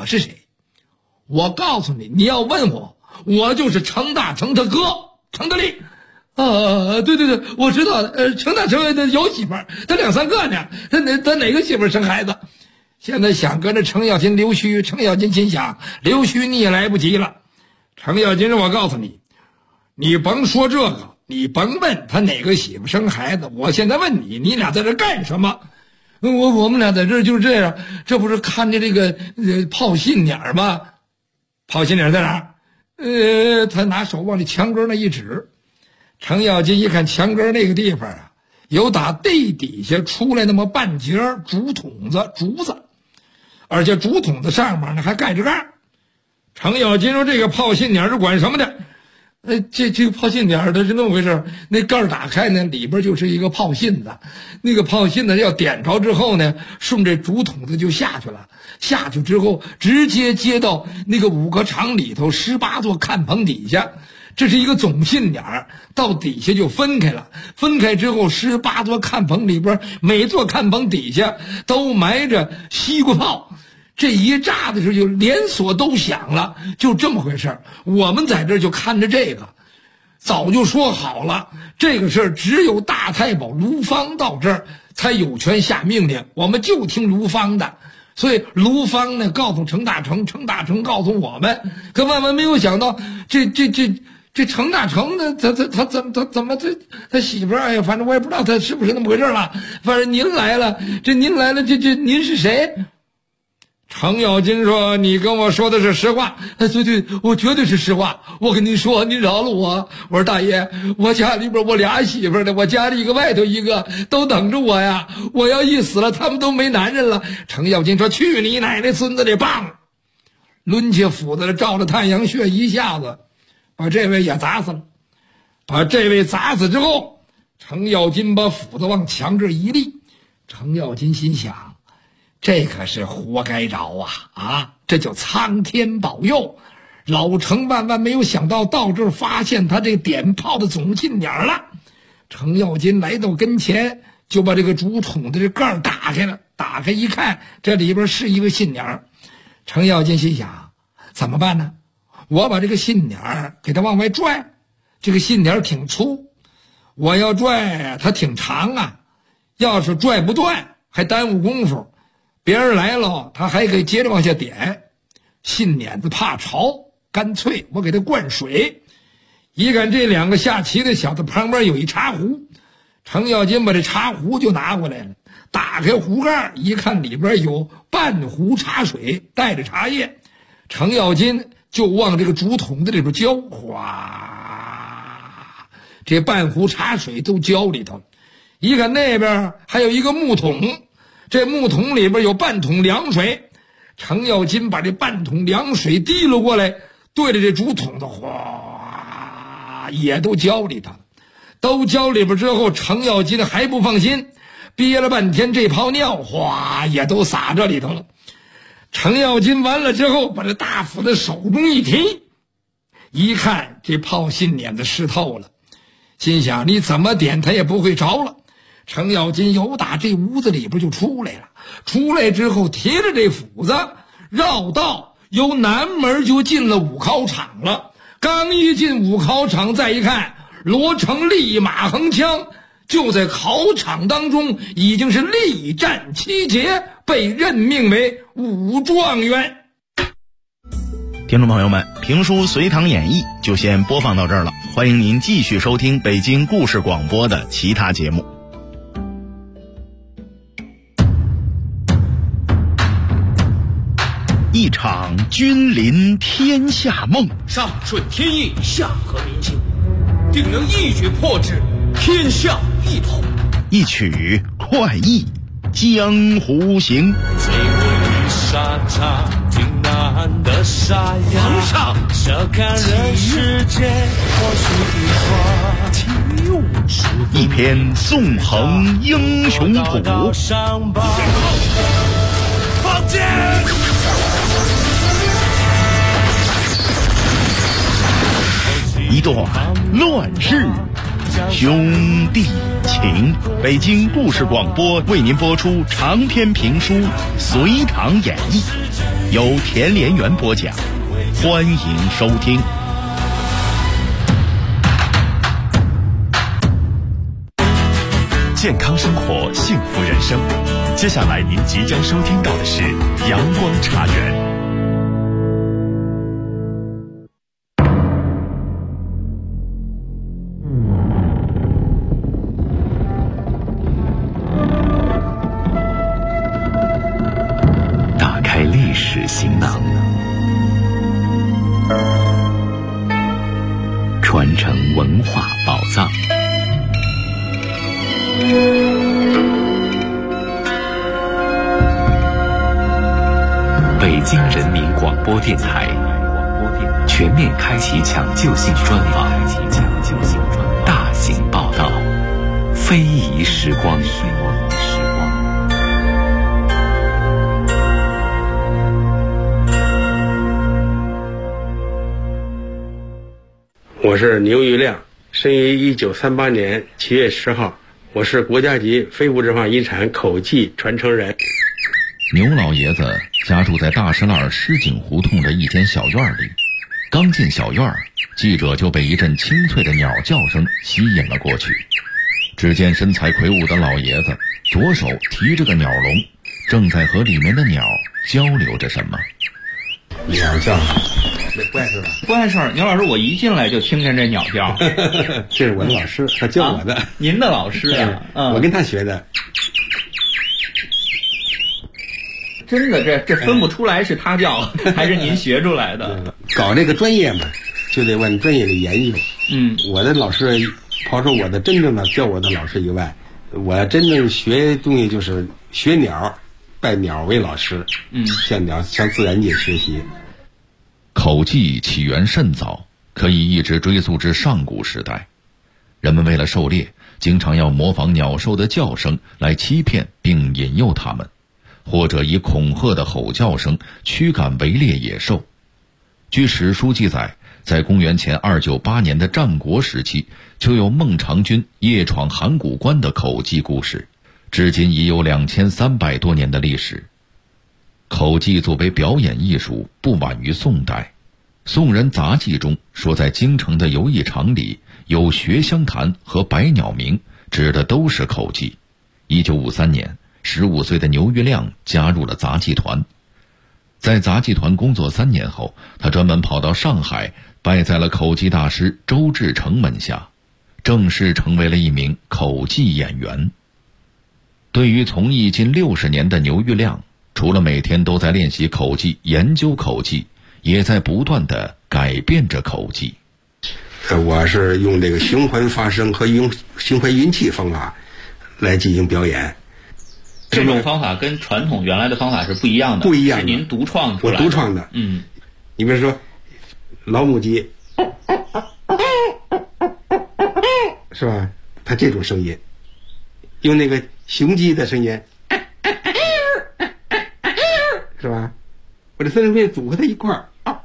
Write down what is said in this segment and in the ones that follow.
我是谁？我告诉你，你要问我，我就是程大成他哥程德利。对，我知道的。程大成他有媳妇儿，他2、3个呢。他哪个媳妇儿生孩子？现在想跟着程咬金溜须，程咬金心想，溜须你也来不及了。程咬金说：“我告诉你，你甭说这个，你甭问他哪个媳妇生孩子。我现在问你，你俩在这干什么？我们俩在这就是这样，这不是看着这个炮信鸟吗？炮信鸟在哪儿？他拿手往这墙根那一指。程咬金一看墙根那个地方啊，有打地底下出来那么半截竹筒子，竹子，而且竹筒子上面呢还盖着盖。程咬金说：“这个炮信鸟是管什么的？这个炮信鸟它是那么回事，那盖打开呢，里边就是一个炮信子，那个炮信子要点着之后呢，顺着竹筒子就下去了，下去之后直接接到那个5个厂里头18座看棚底下。”这是一个总信鸟，到底下就分开了。分开之后，18座看棚里边，每座看棚底下都埋着西瓜炮。这一炸的时候，就连锁都响了，就这么回事。我们在这就看着这个，早就说好了，这个事儿只有大太保卢芳到这儿才有权下命令，我们就听卢芳的。所以卢芳呢告诉程大成，程大成告诉我们，可万万没有想到，这程大成呢，他怎么他媳妇儿？哎呀，反正我也不知道他是不是那么回事了。反正您来了，这您是谁？程咬金说：“你跟我说的是实话。”对，我绝对是实话。我跟您说，您饶了我。我说大爷，我家里边我俩媳妇呢，我家里一个外头一个都等着我呀。我要一死了，他们都没男人了。程咬金说：“去你奶奶孙子的棒！”抡起斧子照着太阳穴一下子把这位也砸死了。把这位砸死之后，程咬金把斧子往墙这一立。程咬金心想，这可是活该着啊！这叫苍天保佑。老程万万没有想到，到这儿发现他这点炮的总信鸟了。程咬金来到跟前，就把这个竹筒的这盖打开了。打开一看，这里边是一个信鸟。程咬金心想，怎么办呢？我把这个信鸟给它往外拽，这个信鸟挺粗，我要拽它挺长啊，要是拽不断还耽误功夫，别人来了他还可以接着往下点。信捻子怕潮，干脆我给他灌水。一看这2个下棋的小子旁边有一茶壶，程咬金把这茶壶就拿过来了，打开壶盖一看，里边有半壶茶水带着茶叶。程咬金就往这个竹筒子里边浇，哗，这半壶茶水都浇里头。一看那边还有一个木桶，这木桶里边有半桶凉水。程咬金把这半桶凉水滴了过来，对着这竹筒子，哗，也都浇里头。都浇里边之后，程咬金还不放心，憋了半天，这泡尿哗也都洒这里头了。程咬金完了之后，把这大斧子手中一提，一看这炮信捻子湿透了，心想你怎么点他也不会着了。程咬金由打这屋子里边就出来了，出来之后提着这斧子绕道由南门就进了武考场了。刚一进武考场，再一看，罗成立马横枪，就在考场当中已经是力战7节，被任命为武状元。 听众朋友们，评书《隋唐演义》就先播放到这儿了，欢迎您继续收听北京故事广播的其他节目。一场君临天下梦， 上顺天意，下合民心，定能一举破之，天下一统。 一曲快意江湖行。 最为沙场挺难的沙哑， 皇上这看人世间或许一篇纵横英雄谱， 放箭！ 一段乱世兄弟情。北京故事广播为您播出长篇评书《隋唐演义》。 由田连元播讲，欢迎收听。 健康生活，幸福人生。接下来您即将收听到的是阳光茶园。打开历史行囊，传承文化宝藏。北京人民广播电台全面开启抢救性专访，大型报道，非遗时光。 我是牛玉亮，生于1938年7月10号，我是国家级非物质文化遗产口技传承人。 牛老爷子家住在大石栏狮井胡同的一间小院里，刚进小院，记者就被一阵清脆的鸟叫声吸引了过去。只见身材魁梧的老爷子左手提着个鸟笼，正在和里面的鸟交流着什么。 鸟叫，这不碍事吧？ 不碍事。牛老师，我一进来就听见这鸟叫。 这是我的老师，他教我的。 您的老师啊？ 我跟他学的。 真的，这分不出来是他教还是您学出来的。 搞这个专业嘛，就得往专业里研究。我的老师，刨出我的真正的教我的老师以外，我真正学东西就是学鸟，拜鸟为老师。向自然界学习。 口技起源甚早，可以一直追溯至上古时代。人们为了狩猎，经常要模仿鸟兽的叫声来欺骗并引诱它们，或者以恐吓的吼叫声驱赶围猎野兽。据史书记载，在公元前298年的战国时期，就有孟尝君夜闯函谷关的口技故事，至今已有2300多年的历史。口技作为表演艺术，不晚于宋代。宋人杂记中说，在京城的游艺场里有学香坛和百鸟鸣，指的都是口技。1953年，15岁的牛玉亮加入了杂技团。在杂技团工作3年后，他专门跑到上海，拜在了口技大师周志成门下，正式成为了一名口技演员。对于从艺近60年的牛玉亮，除了每天都在练习口技、研究口技，也在不断地改变着口技。 我是用这个循环发声和用循环运气方法来进行表演。 这种方法跟传统原来的方法是不一样的， 不一样的， 是您独创出来的。 我独创的。你比如说老母鸡，是吧？它这种声音，用那个雄鸡的声音，是吧？我这三声片组合在一块儿，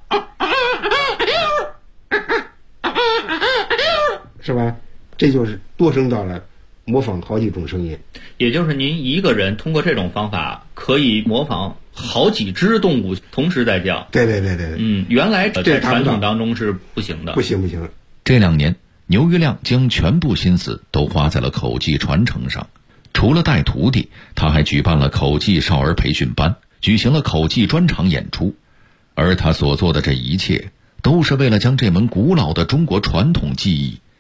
是吧？这就是多声道了，模仿好几种声音。 也就是您一个人通过这种方法可以模仿好几只动物同时在叫。 对。 原来在传统当中是不行的。 不行。 这2年，牛玉亮将全部心思都花在了口技传承上。除了带徒弟，他还举办了口技少儿培训班，举行了口技专场演出。而他所做的这一切，都是为了将这门古老的中国传统技艺